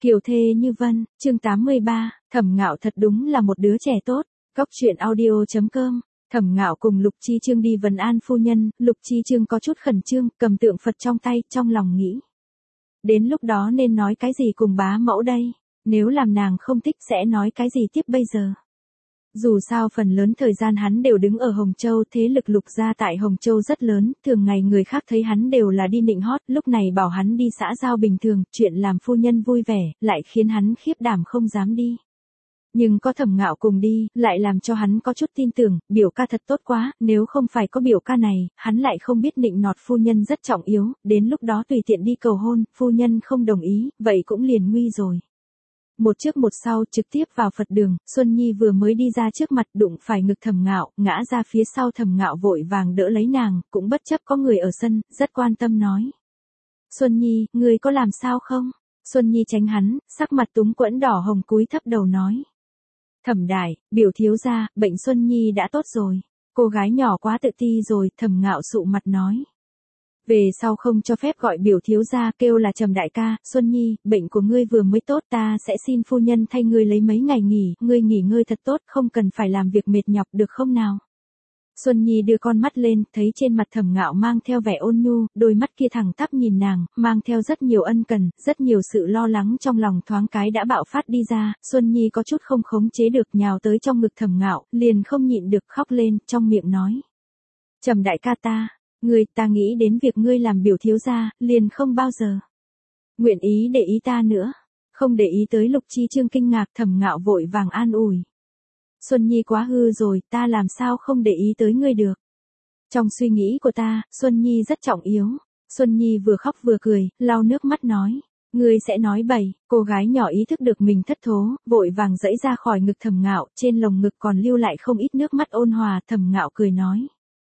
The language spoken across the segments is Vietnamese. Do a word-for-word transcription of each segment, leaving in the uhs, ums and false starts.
Kiều thê như vân, chương tám mươi ba, Thẩm Ngạo thật đúng là một đứa trẻ tốt. Góc truyện audio chấm com. Thẩm Ngạo cùng Lục Chi Chương đi vấn an phu nhân, Lục Chi Chương có chút khẩn trương, cầm tượng Phật trong tay, trong lòng nghĩ. Đến lúc đó nên nói cái gì cùng bá mẫu đây? Nếu làm nàng không thích sẽ nói cái gì tiếp bây giờ? Dù sao phần lớn thời gian hắn đều đứng ở Hồng Châu, thế lực Lục gia tại Hồng Châu rất lớn, thường ngày người khác thấy hắn đều là đi nịnh hót, lúc này bảo hắn đi xã giao bình thường, chuyện làm phu nhân vui vẻ, lại khiến hắn khiếp đảm không dám đi. Nhưng có Thẩm Ngạo cùng đi, lại làm cho hắn có chút tin tưởng, biểu ca thật tốt quá, nếu không phải có biểu ca này, hắn lại không biết nịnh nọt phu nhân rất trọng yếu, đến lúc đó tùy tiện đi cầu hôn, phu nhân không đồng ý, vậy cũng liền nguy rồi. Một trước một sau trực tiếp vào Phật đường, Xuân Nhi vừa mới đi ra trước mặt đụng phải ngực Thẩm Ngạo, ngã ra phía sau Thẩm Ngạo vội vàng đỡ lấy nàng, cũng bất chấp có người ở sân, rất quan tâm nói. Xuân Nhi, ngươi có làm sao không? Xuân Nhi tránh hắn, sắc mặt túng quẫn đỏ hồng cúi thấp đầu nói. Thẩm đại, biểu thiếu gia, bệnh Xuân Nhi đã tốt rồi. Cô gái nhỏ quá tự ti rồi, Thẩm Ngạo sụ mặt nói. Về sau không cho phép gọi biểu thiếu gia, kêu là Trầm đại ca. Xuân Nhi, bệnh của ngươi vừa mới tốt, ta sẽ xin phu nhân thay ngươi lấy mấy ngày nghỉ, ngươi nghỉ ngơi thật tốt, không cần phải làm việc mệt nhọc được không nào? Xuân Nhi đưa con mắt lên, thấy trên mặt Thẩm Ngạo mang theo vẻ ôn nhu, đôi mắt kia thẳng tắp nhìn nàng, mang theo rất nhiều ân cần, rất nhiều sự lo lắng trong lòng thoáng cái đã bạo phát đi ra, Xuân Nhi có chút không khống chế được nhào tới trong ngực Thẩm Ngạo, liền không nhịn được khóc lên, trong miệng nói. Trầm đại ca ta, ngươi, ta nghĩ đến việc ngươi làm biểu thiếu gia, liền không bao giờ nguyện ý để ý ta nữa. Không để ý tới Lục Chi Chương kinh ngạc, Thẩm Ngạo vội vàng an ủi. Xuân Nhi quá hư rồi, ta làm sao không để ý tới ngươi được. Trong suy nghĩ của ta, Xuân Nhi rất trọng yếu. Xuân Nhi vừa khóc vừa cười, lau nước mắt nói. Ngươi sẽ nói bậy, cô gái nhỏ ý thức được mình thất thố, vội vàng giãy ra khỏi ngực Thẩm Ngạo, trên lồng ngực còn lưu lại không ít nước mắt ôn hòa, Thẩm Ngạo cười nói.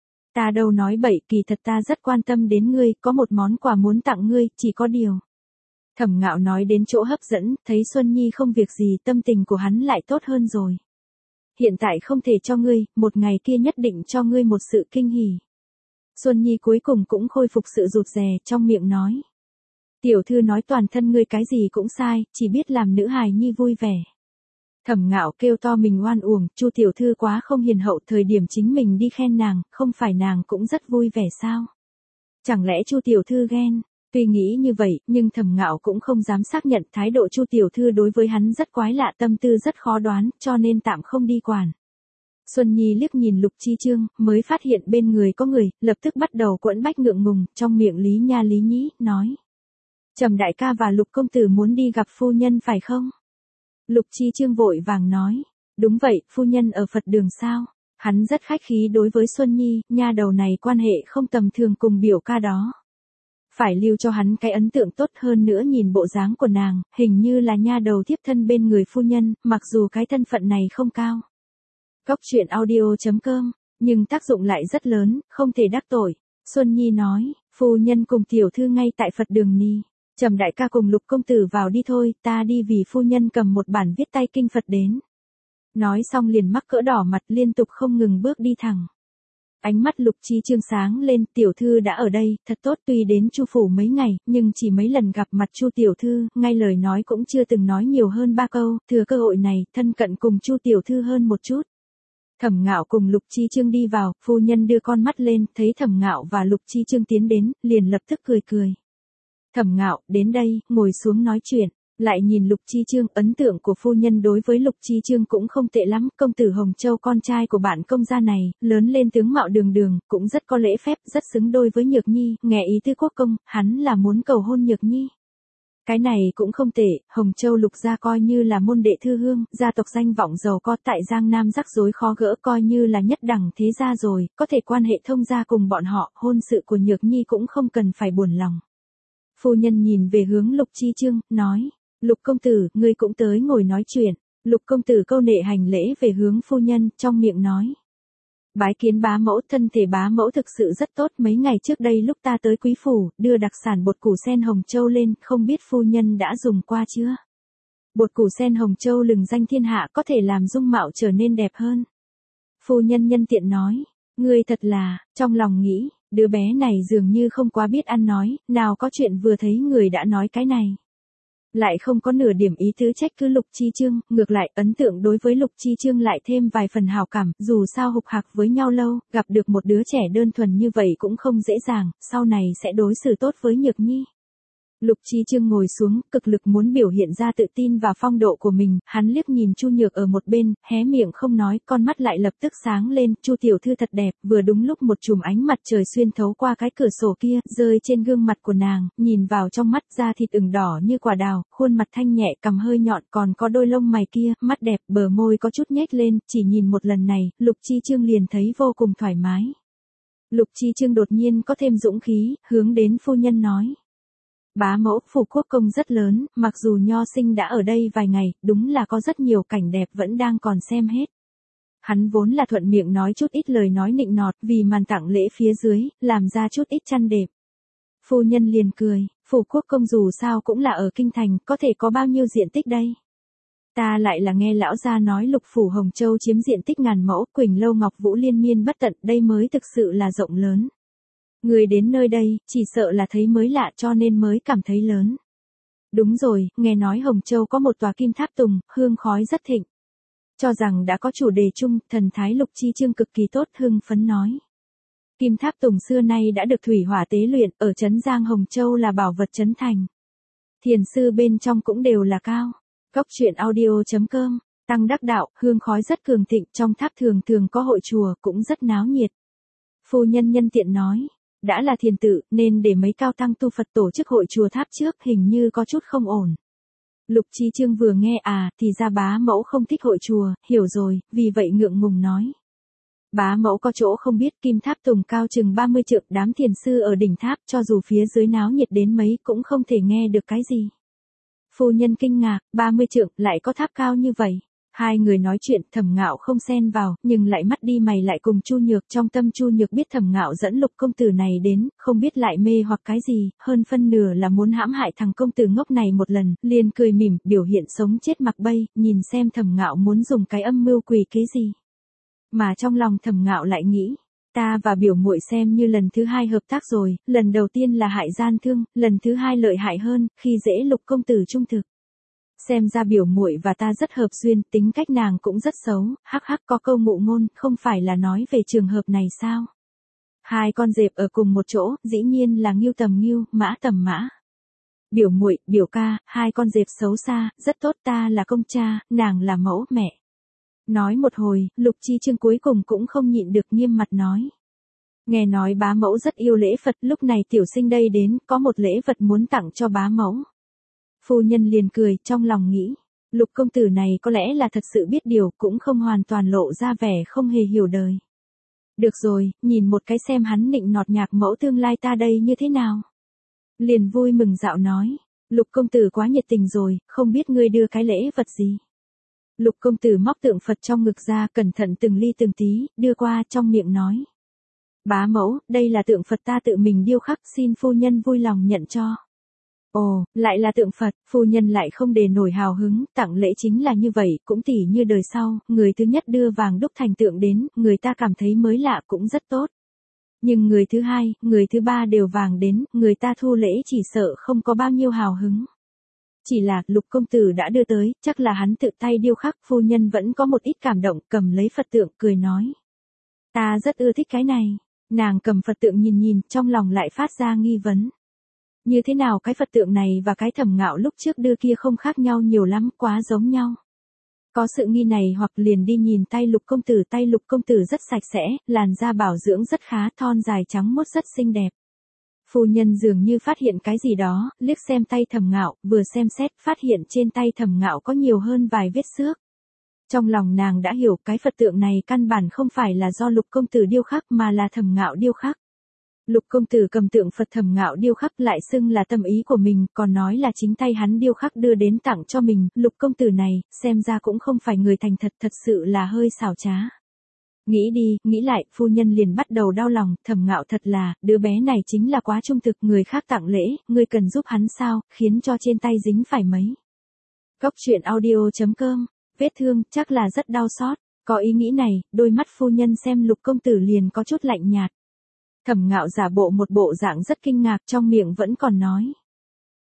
Ta đâu nói bậy, kỳ thật ta rất quan tâm đến ngươi, có một món quà muốn tặng ngươi, chỉ có điều. Thẩm Ngạo nói đến chỗ hấp dẫn, thấy Xuân Nhi không việc gì, tâm tình của hắn lại tốt hơn rồi. Hiện tại không thể cho ngươi, một ngày kia nhất định cho ngươi một sự kinh hỉ. Xuân Nhi cuối cùng cũng khôi phục sự rụt rè, trong miệng nói. Tiểu thư nói toàn thân ngươi cái gì cũng sai, chỉ biết làm nữ hài nhi vui vẻ. Thẩm Ngạo kêu to mình oan uổng, Chu tiểu thư quá không hiền hậu, thời điểm chính mình đi khen nàng, không phải nàng cũng rất vui vẻ sao? Chẳng lẽ Chu tiểu thư ghen? Tuy nghĩ như vậy, nhưng Thẩm Ngạo cũng không dám xác nhận, thái độ Chu tiểu thư đối với hắn rất quái lạ, tâm tư rất khó đoán, cho nên tạm không đi quản. Xuân Nhi liếc nhìn Lục Chi Chương, mới phát hiện bên người có người, lập tức bắt đầu quẫn bách ngượng ngùng, trong miệng lý nha lý nhĩ, nói. Trầm đại ca và Lục công tử muốn đi gặp phu nhân phải không? Lục Chi Chương vội vàng nói. Đúng vậy, phu nhân ở Phật đường sao? Hắn rất khách khí đối với Xuân Nhi, nha đầu này quan hệ không tầm thường cùng biểu ca đó. Phải lưu cho hắn cái ấn tượng tốt hơn nữa, nhìn bộ dáng của nàng, hình như là nha đầu tiếp thân bên người phu nhân, mặc dù cái thân phận này không cao. Góc truyện audio chấm com, nhưng tác dụng lại rất lớn, không thể đắc tội. Xuân Nhi nói, phu nhân cùng tiểu thư ngay tại Phật đường ni. Trầm đại ca cùng Lục công tử vào đi thôi, ta đi vì phu nhân cầm một bản viết tay kinh Phật đến. Nói xong liền mắc cỡ đỏ mặt, liên tục không ngừng bước đi thẳng. Ánh mắt Lục Chi Chương sáng lên, tiểu thư đã ở đây, thật tốt, tuy đến Chu phủ mấy ngày, nhưng chỉ mấy lần gặp mặt Chu tiểu thư, ngay lời nói cũng chưa từng nói nhiều hơn ba câu, thừa cơ hội này, thân cận cùng Chu tiểu thư hơn một chút. Thẩm Ngạo cùng Lục Chi Chương đi vào, phu nhân đưa con mắt lên, thấy Thẩm Ngạo và Lục Chi Chương tiến đến, liền lập tức cười cười. Thẩm Ngạo, đến đây, ngồi xuống nói chuyện. Lại nhìn Lục Chi Chương, ấn tượng của phu nhân đối với Lục Chi Chương cũng không tệ lắm, công tử Hồng Châu con trai của bạn công gia này, lớn lên tướng mạo đường đường, cũng rất có lễ phép, rất xứng đôi với Nhược Nhi, nghe ý tứ quốc công, hắn là muốn cầu hôn Nhược Nhi. Cái này cũng không tệ, Hồng Châu Lục gia coi như là môn đệ thư hương, gia tộc danh vọng giàu có tại Giang Nam, rắc rối khó gỡ, coi như là nhất đẳng thế gia rồi, có thể quan hệ thông gia cùng bọn họ, hôn sự của Nhược Nhi cũng không cần phải buồn lòng. Phu nhân nhìn về hướng Lục Chi Chương, nói. Lục công tử, ngươi cũng tới ngồi nói chuyện. Lục công tử câu nệ hành lễ về hướng phu nhân, trong miệng nói. Bái kiến bá mẫu, thân thể bá mẫu thực sự rất tốt, mấy ngày trước đây lúc ta tới quý phủ, đưa đặc sản bột củ sen Hồng Châu lên, không biết phu nhân đã dùng qua chưa? Bột củ sen Hồng Châu lừng danh thiên hạ, có thể làm dung mạo trở nên đẹp hơn. Phu nhân nhân tiện nói, ngươi thật là, trong lòng nghĩ, đứa bé này dường như không quá biết ăn nói, nào có chuyện vừa thấy người đã nói cái này. Lại không có nửa điểm ý tứ trách cứ Lục Chi Trương, ngược lại ấn tượng đối với Lục Chi Trương lại thêm vài phần hảo cảm, dù sao hục hạc với nhau lâu, gặp được một đứa trẻ đơn thuần như vậy cũng không dễ dàng, sau này sẽ đối xử tốt với Nhược Nhi. Lục Chi Trương ngồi xuống, cực lực muốn biểu hiện ra tự tin và phong độ của mình, hắn liếc nhìn Chu Nhược ở một bên, hé miệng không nói, con mắt lại lập tức sáng lên, Chu tiểu thư thật đẹp, vừa đúng lúc một chùm ánh mặt trời xuyên thấu qua cái cửa sổ kia, rơi trên gương mặt của nàng, nhìn vào trong mắt da thịt ửng đỏ như quả đào, khuôn mặt thanh nhẹ, cằm hơi nhọn, còn có đôi lông mày kia, mắt đẹp, bờ môi có chút nhếch lên, chỉ nhìn một lần này, Lục Chi Trương liền thấy vô cùng thoải mái. Lục Chi Trương đột nhiên có thêm dũng khí, hướng đến phu nhân nói. Bá mẫu, phủ quốc công rất lớn, mặc dù nho sinh đã ở đây vài ngày, đúng là có rất nhiều cảnh đẹp vẫn đang còn xem hết. Hắn vốn là thuận miệng nói chút ít lời nói nịnh nọt, vì màn tặng lễ phía dưới, làm ra chút ít chăn đệm. Phu nhân liền cười, phủ quốc công dù sao cũng là ở kinh thành, có thể có bao nhiêu diện tích đây? Ta lại là nghe lão gia nói lục phủ Hồng Châu chiếm diện tích ngàn mẫu, Quỳnh Lâu Ngọc Vũ liên miên bất tận, đây mới thực sự là rộng lớn. Người đến nơi đây, chỉ sợ là thấy mới lạ cho nên mới cảm thấy lớn. Đúng rồi, nghe nói Hồng Châu có một tòa kim tháp tùng, hương khói rất thịnh. Cho rằng đã có chủ đề chung, thần thái Lục Chi Trương cực kỳ tốt, hưng phấn nói. Kim tháp tùng xưa nay đã được thủy hỏa tế luyện, ở trấn Giang Hồng Châu là bảo vật trấn thành. Thiền sư bên trong cũng đều là cao. Cốc truyện audio chấm com, tăng đắc đạo, hương khói rất cường thịnh, trong tháp thường thường có hội chùa, cũng rất náo nhiệt. Phu nhân nhân tiện nói. Đã là thiền tự, nên để mấy cao tăng tu Phật tổ chức hội chùa tháp trước, hình như có chút không ổn. Lục Chi Trương vừa nghe à, thì ra bá mẫu không thích hội chùa, hiểu rồi, vì vậy ngượng ngùng nói. Bá mẫu có chỗ không biết, kim tháp tùng cao chừng ba mươi trượng, đám thiền sư ở đỉnh tháp, cho dù phía dưới náo nhiệt đến mấy cũng không thể nghe được cái gì. Phu nhân kinh ngạc, ba mươi trượng, lại có tháp cao như vậy. Hai người nói chuyện, Thẩm Ngạo không xen vào, nhưng lại mắt đi mày lại cùng Chu Nhược, trong tâm Chu Nhược biết Thẩm Ngạo dẫn Lục công tử này đến, không biết lại mê hoặc cái gì, hơn phân nửa là muốn hãm hại thằng công tử ngốc này một lần, liền cười mỉm, biểu hiện sống chết mặc bay, nhìn xem Thẩm Ngạo muốn dùng cái âm mưu quỷ kế gì. Mà trong lòng Thẩm Ngạo lại nghĩ, ta và biểu muội xem như lần thứ hai hợp tác rồi, lần đầu tiên là hại gian thương, lần thứ hai lợi hại hơn, khi dễ Lục công tử trung thực. Xem ra biểu muội và ta rất hợp duyên, tính cách nàng cũng rất xấu, hắc hắc có câu ngụ ngôn, không phải là nói về trường hợp này sao? Hai con dẹp ở cùng một chỗ, dĩ nhiên là ngưu tầm ngưu, mã tầm mã. Biểu muội, biểu ca, hai con dẹp xấu xa, rất tốt, ta là công cha, nàng là mẫu mẹ. Nói một hồi, Lục Chi Trương cuối cùng cũng không nhịn được nghiêm mặt nói. Nghe nói bá mẫu rất yêu lễ Phật, lúc này tiểu sinh đây đến, có một lễ vật muốn tặng cho bá mẫu. Phu nhân liền cười, trong lòng nghĩ, Lục công tử này có lẽ là thật sự biết điều, cũng không hoàn toàn lộ ra vẻ không hề hiểu đời. Được rồi, nhìn một cái xem hắn nịnh nọt nhạc mẫu tương lai ta đây như thế nào. Liền vui mừng dạo nói, Lục công tử quá nhiệt tình rồi, không biết ngươi đưa cái lễ vật gì. Lục công tử móc tượng Phật trong ngực ra, cẩn thận từng ly từng tí, đưa qua, trong miệng nói. Bá mẫu, đây là tượng Phật ta tự mình điêu khắc, xin phu nhân vui lòng nhận cho. Ồ, lại là tượng Phật, phu nhân lại không để nổi hào hứng, tặng lễ chính là như vậy, cũng tỉ như đời sau, người thứ nhất đưa vàng đúc thành tượng đến, người ta cảm thấy mới lạ cũng rất tốt. Nhưng người thứ hai, người thứ ba đều vàng đến, người ta thu lễ chỉ sợ không có bao nhiêu hào hứng. Chỉ là, Lục công tử đã đưa tới, chắc là hắn tự tay điêu khắc, phu nhân vẫn có một ít cảm động, cầm lấy Phật tượng, cười nói. Ta rất ưa thích cái này, nàng cầm Phật tượng nhìn nhìn, trong lòng lại phát ra nghi vấn. Như thế nào cái Phật tượng này và cái Thẩm Ngạo lúc trước đưa kia không khác nhau nhiều lắm, quá giống nhau. Có sự nghi này hoặc liền đi nhìn tay Lục công tử, tay Lục công tử rất sạch sẽ, làn da bảo dưỡng rất khá, thon dài trắng mốt rất xinh đẹp. Phu nhân dường như phát hiện cái gì đó, liếc xem tay Thẩm Ngạo, vừa xem xét, phát hiện trên tay Thẩm Ngạo có nhiều hơn vài vết xước. Trong lòng nàng đã hiểu cái Phật tượng này căn bản không phải là do Lục công tử điêu khắc mà là Thẩm Ngạo điêu khắc. Lục công tử cầm tượng Phật Thẩm Ngạo điêu khắc lại xưng là tâm ý của mình, còn nói là chính tay hắn điêu khắc đưa đến tặng cho mình, Lục công tử này, xem ra cũng không phải người thành thật, thật sự là hơi xảo trá. Nghĩ đi, nghĩ lại, phu nhân liền bắt đầu đau lòng, Thẩm Ngạo thật là, đứa bé này chính là quá trung thực, người khác tặng lễ, ngươi cần giúp hắn sao, khiến cho trên tay dính phải mấy. Cốc truyện audio chấm com, vết thương, chắc là rất đau xót, có ý nghĩ này, đôi mắt phu nhân xem Lục công tử liền có chút lạnh nhạt. Thẩm Ngạo giả bộ một bộ dạng rất kinh ngạc, trong miệng vẫn còn nói.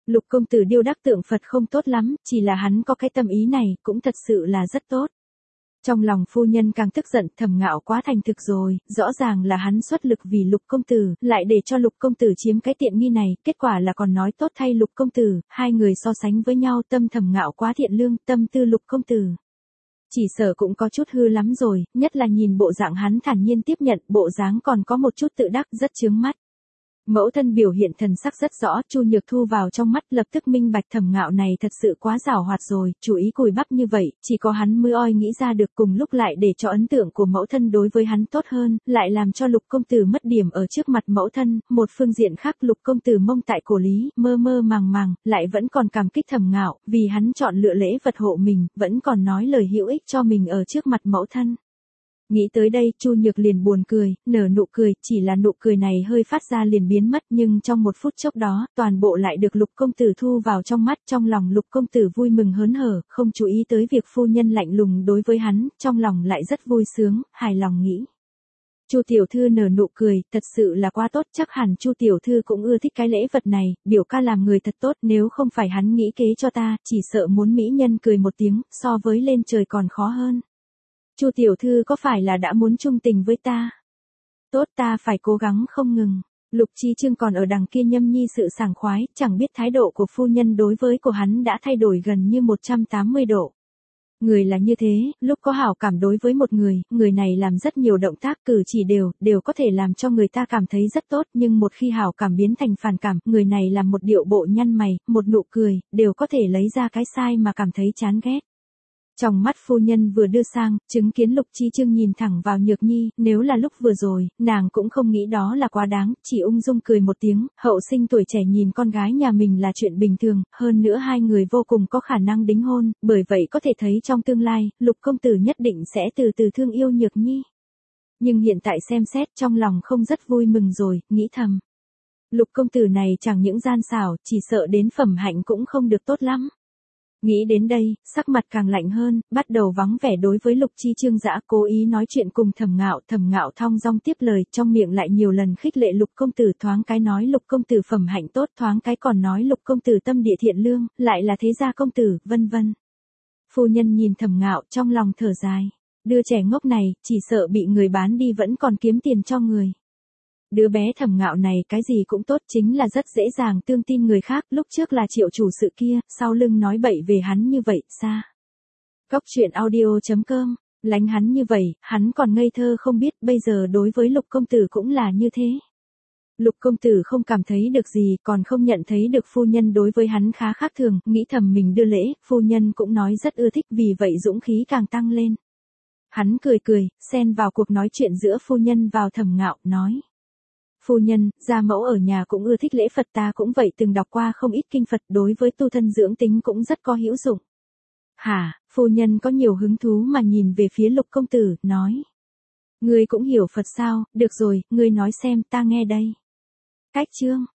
Lục công tử điêu đắc tượng Phật không tốt lắm, chỉ là hắn có cái tâm ý này, cũng thật sự là rất tốt. Trong lòng phu nhân càng tức giận, Thẩm Ngạo quá thành thực rồi, rõ ràng là hắn xuất lực vì Lục công tử, lại để cho Lục công tử chiếm cái tiện nghi này, kết quả là còn nói tốt thay Lục công tử, hai người so sánh với nhau, tâm Thẩm Ngạo quá thiện lương, tâm tư Lục công tử chỉ sợ cũng có chút hư lắm rồi, nhất là nhìn bộ dạng hắn thản nhiên tiếp nhận, bộ dáng còn có một chút tự đắc rất chướng mắt. Mẫu thân biểu hiện thần sắc rất rõ, Chu Nhược thu vào trong mắt, lập tức minh bạch Thẩm Ngạo này thật sự quá giàu hoạt rồi, chủ ý cùi bắp như vậy, chỉ có hắn mới oi nghĩ ra được, cùng lúc lại để cho ấn tượng của mẫu thân đối với hắn tốt hơn, lại làm cho Lục công tử mất điểm ở trước mặt mẫu thân, một phương diện khác Lục công tử mông tại cổ lý, mơ mơ màng màng, lại vẫn còn cảm kích Thẩm Ngạo, vì hắn chọn lựa lễ vật hộ mình, vẫn còn nói lời hữu ích cho mình ở trước mặt mẫu thân. Nghĩ tới đây, Chu Nhược liền buồn cười, nở nụ cười, chỉ là nụ cười này hơi phát ra liền biến mất, nhưng trong một phút chốc đó, toàn bộ lại được Lục công tử thu vào trong mắt, trong lòng Lục công tử vui mừng hớn hở, không chú ý tới việc phu nhân lạnh lùng đối với hắn, trong lòng lại rất vui sướng, hài lòng nghĩ. Chu tiểu thư nở nụ cười, thật sự là quá tốt, chắc hẳn Chu tiểu thư cũng ưa thích cái lễ vật này, biểu ca làm người thật tốt, nếu không phải hắn nghĩ kế cho ta, chỉ sợ muốn mỹ nhân cười một tiếng, so với lên trời còn khó hơn. Chu tiểu thư có phải là đã muốn chung tình với ta? Tốt, ta phải cố gắng không ngừng. Lục Chi Trương còn ở đằng kia nhâm nhi sự sảng khoái, chẳng biết thái độ của phu nhân đối với của hắn đã thay đổi gần như một trăm tám mươi độ. Người là như thế, lúc có hảo cảm đối với một người, người này làm rất nhiều động tác cử chỉ đều, đều có thể làm cho người ta cảm thấy rất tốt, nhưng một khi hảo cảm biến thành phản cảm, người này làm một điệu bộ nhăn mày, một nụ cười, đều có thể lấy ra cái sai mà cảm thấy chán ghét. Trong mắt phu nhân vừa đưa sang, chứng kiến Lục Chi Trương nhìn thẳng vào Nhược Nhi, nếu là lúc vừa rồi, nàng cũng không nghĩ đó là quá đáng, chỉ ung dung cười một tiếng, hậu sinh tuổi trẻ nhìn con gái nhà mình là chuyện bình thường, hơn nữa hai người vô cùng có khả năng đính hôn, bởi vậy có thể thấy trong tương lai, Lục công tử nhất định sẽ từ từ thương yêu Nhược Nhi. Nhưng hiện tại xem xét trong lòng không rất vui mừng rồi, nghĩ thầm. Lục công tử này chẳng những gian xảo, chỉ sợ đến phẩm hạnh cũng không được tốt lắm. Nghĩ đến đây, sắc mặt càng lạnh hơn, bắt đầu vắng vẻ đối với Lục Chi Trương dã, cố ý nói chuyện cùng Thẩm Ngạo, Thẩm Ngạo thong dong tiếp lời, trong miệng lại nhiều lần khích lệ Lục công tử, thoáng cái nói Lục công tử phẩm hạnh tốt, thoáng cái còn nói Lục công tử tâm địa thiện lương, lại là thế gia công tử, vân vân. Phu nhân nhìn Thẩm Ngạo, trong lòng thở dài, đứa trẻ ngốc này, chỉ sợ bị người bán đi vẫn còn kiếm tiền cho người. Đứa bé Thẩm Ngạo này cái gì cũng tốt, chính là rất dễ dàng tương tin người khác, lúc trước là Triệu chủ sự kia, sau lưng nói bậy về hắn như vậy, xa. Cóc truyện audio chấm com, lánh hắn như vậy, hắn còn ngây thơ không biết, bây giờ đối với Lục công tử cũng là như thế. Lục công tử không cảm thấy được gì, còn không nhận thấy được phu nhân đối với hắn khá khác thường, nghĩ thầm mình đưa lễ, phu nhân cũng nói rất ưa thích, vì vậy dũng khí càng tăng lên. Hắn cười cười, xen vào cuộc nói chuyện giữa phu nhân vào Thẩm Ngạo, nói. Phu nhân, gia mẫu ở nhà cũng ưa thích lễ Phật, ta cũng vậy, từng đọc qua không ít kinh Phật, đối với tu thân dưỡng tính cũng rất có hữu dụng. Hả, phu nhân có nhiều hứng thú mà nhìn về phía Lục công tử, nói. Ngươi cũng hiểu Phật sao, được rồi, ngươi nói xem, ta nghe đây. Cách chương.